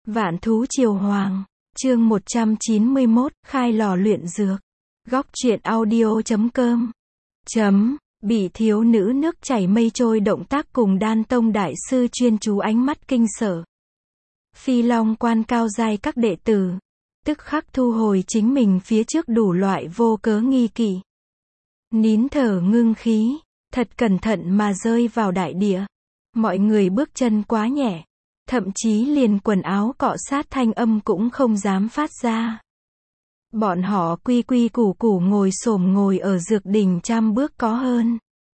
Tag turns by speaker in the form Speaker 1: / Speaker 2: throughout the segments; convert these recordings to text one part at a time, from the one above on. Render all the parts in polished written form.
Speaker 1: Vạn thú triều hoàng, chương 191, khai lò luyện dược. Góc truyện audio.com. Bị thiếu nữ nước chảy mây trôi động tác cùng Đan Tông đại sư chuyên chú ánh mắt kinh sợ. Phi Long quan cao giai các đệ tử, tức khắc thu hồi chính mình phía trước đủ loại vô cớ nghi kỵ. Nín thở ngưng khí, thật cẩn thận mà rơi vào đại địa. Mọi người bước chân quá nhẹ, thậm chí liền quần áo cọ sát thanh âm cũng không dám phát ra. Bọn họ quy quy củ củ ngồi xổm ngồi ở dược đỉnh trăm bước có hơn.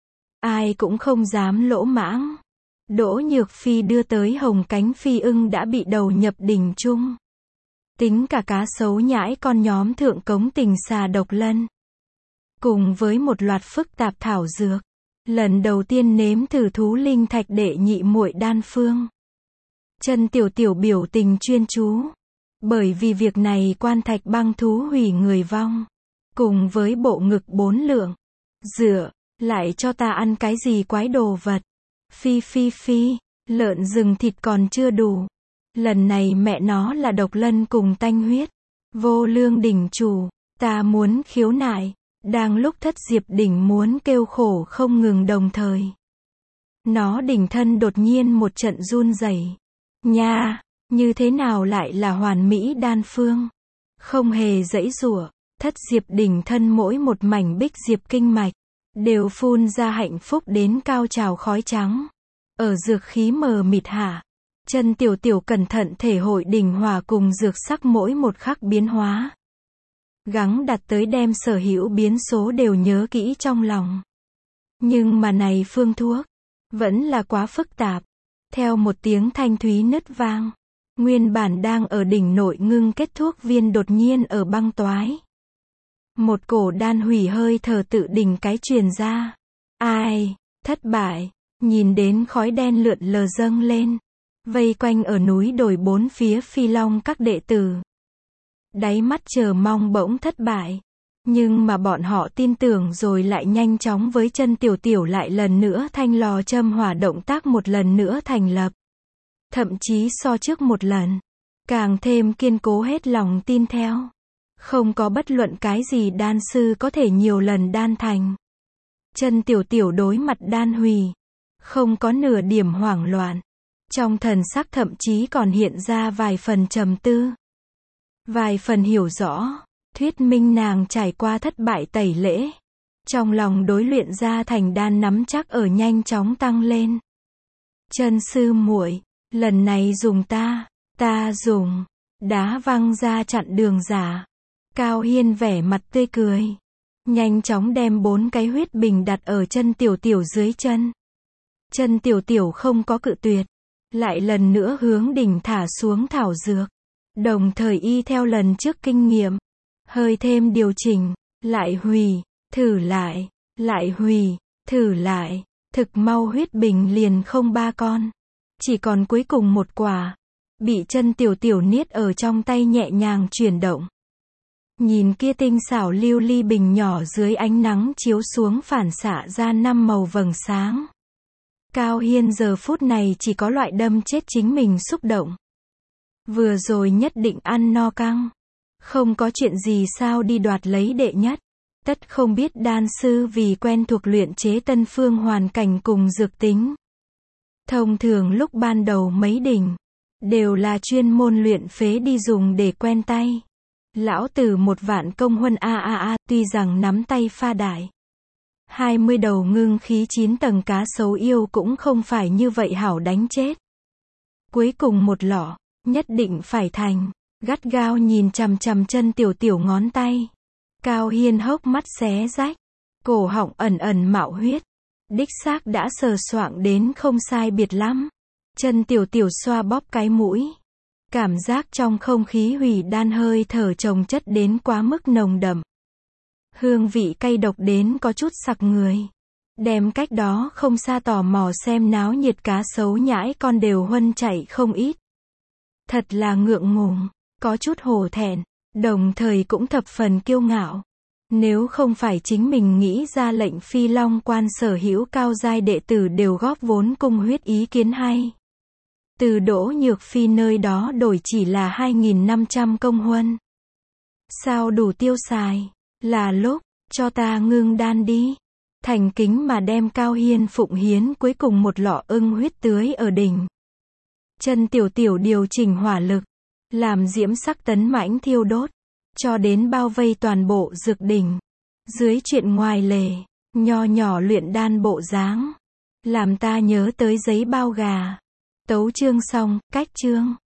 Speaker 1: Ai cũng không dám lỗ mãng. Đỗ Nhược Phi đưa tới hồng cánh phi ưng đã bị đầu nhập đỉnh chung. Tính cả cá sấu nhãi con nhóm thượng cống tình xà độc lân. Cùng với một loạt phức tạp thảo dược. Lần đầu tiên nếm thử thú linh thạch đệ nhị muội đan phương. Chân Tiểu Tiểu biểu tình chuyên chú. Bởi vì việc này quan thạch băng thú hủy người vong. Cùng với bộ ngực 4 lượng. Dựa, lại cho ta ăn cái gì quái đồ vật. Phi, lợn rừng thịt còn chưa đủ. Lần này mẹ nó là độc lân cùng tanh huyết. Vô lương đỉnh chủ, ta muốn khiếu nại. Đang lúc Thất Diệp đỉnh muốn kêu khổ không ngừng đồng thời. Nó đỉnh thân đột nhiên một trận run rẩy. Nha, như thế nào lại là hoàn mỹ đan phương? Không hề giãy giụa, Thất Diệp đỉnh thân mỗi một mảnh bích diệp kinh mạch, đều phun ra hạnh phúc đến cao trào khói trắng. Ở dược khí mờ mịt hạ, Chân Tiểu Tiểu cẩn thận thể hội đỉnh hỏa cùng dược sắc mỗi một khắc biến hóa. Gắng đặt tới đem sở hữu biến số đều nhớ kỹ trong lòng. Nhưng mà này phương thuốc, vẫn là quá phức tạp. Theo một tiếng thanh thúy nứt vang, nguyên bản đang ở đỉnh nội ngưng kết thuốc viên đột nhiên ở băng toái. Một cổ đan hủy hơi thở tự đỉnh cái truyền ra. Ai, thất bại, nhìn đến khói đen lượn lờ dâng lên. Vây quanh ở núi đồi bốn phía Phi Long các đệ tử. Đáy mắt chờ mong bỗng thất bại. Nhưng mà bọn họ tin tưởng rồi lại nhanh chóng với Chân Tiểu Tiểu lại lần nữa thanh lò châm hỏa động tác một lần nữa thành lập. Thậm chí so trước một lần. Càng thêm kiên cố hết lòng tin theo. Không có bất luận cái gì đan sư có thể nhiều lần đan thành. Chân Tiểu Tiểu đối mặt đan hủy. Không có nửa điểm hoảng loạn. Trong thần sắc thậm chí còn hiện ra vài phần trầm tư. Vài phần hiểu rõ, thuyết minh nàng trải qua thất bại tẩy lễ. Trong lòng đối luyện ra thành đan nắm chắc ở nhanh chóng tăng lên. Chân sư muội, lần này dùng ta dùng, đá văng ra chặn đường giả. Cao Hiên vẻ mặt tươi cười. Nhanh chóng đem 4 cái huyết bình đặt ở Chân Tiểu Tiểu dưới chân. Chân Tiểu Tiểu không có cự tuyệt. Lại lần nữa hướng đỉnh thả xuống thảo dược. Đồng thời y theo lần trước kinh nghiệm. Hơi thêm điều chỉnh. Lại hủy. Thử lại. Thực mau huyết bình liền không 3 con. Chỉ còn cuối cùng một quả. Bị Chân Tiểu Tiểu niết ở trong tay nhẹ nhàng chuyển động. Nhìn kia tinh xảo lưu ly bình nhỏ dưới ánh nắng chiếu xuống phản xạ ra 5 màu vầng sáng. Cao Hiên giờ phút này chỉ có loại đâm chết chính mình xúc động. Vừa rồi nhất định ăn no căng. Không có chuyện gì sao đi đoạt lấy đệ nhất. Tất không biết đan sư vì quen thuộc luyện chế tân phương hoàn cảnh cùng dược tính. Thông thường lúc ban đầu mấy đỉnh, đều là chuyên môn luyện phế đi dùng để quen tay. Lão tử 1 vạn công huân tuy rằng nắm tay pha đại. 20 đầu ngưng khí 9 tầng cá sấu yêu cũng không phải như vậy hảo đánh chết. Cuối cùng một lọ, nhất định phải thành. Gắt gao nhìn chằm chằm Chân Tiểu Tiểu ngón tay. Cao Hiên hốc mắt xé rách. Cổ họng ẩn mạo huyết. Đích xác đã sờ soạng đến không sai biệt lắm. Chân Tiểu Tiểu xoa bóp cái mũi. Cảm giác trong không khí hủy đan hơi thở chồng chất đến quá mức nồng đậm. Hương vị cay độc đến có chút sặc người. Đem cách đó không xa tò mò xem náo nhiệt cá sấu nhãi con đều huân chạy không ít. Thật là ngượng ngùng, có chút hổ thẹn, đồng thời cũng thập phần kiêu ngạo. Nếu không phải chính mình nghĩ ra lệnh Phi Long quan sở hữu cao giai đệ tử đều góp vốn cung huyết ý kiến hay. Từ Đỗ Nhược Phi nơi đó đổi chỉ là 2.500 công huân. Sao đủ tiêu xài? Là lúc, cho ta ngưng đan đi. Thành kính mà đem Cao Hiên phụng hiến cuối cùng một lọ ưng huyết tưới ở đỉnh. Chân Tiểu Tiểu điều chỉnh hỏa lực, làm diễm sắc tấn mãnh thiêu đốt, cho đến bao vây toàn bộ dược đỉnh. Dưới chuyện ngoài lề, nho nhỏ luyện đan bộ dáng, làm ta nhớ tới giấy bao gà. Tấu chương xong, cách chương.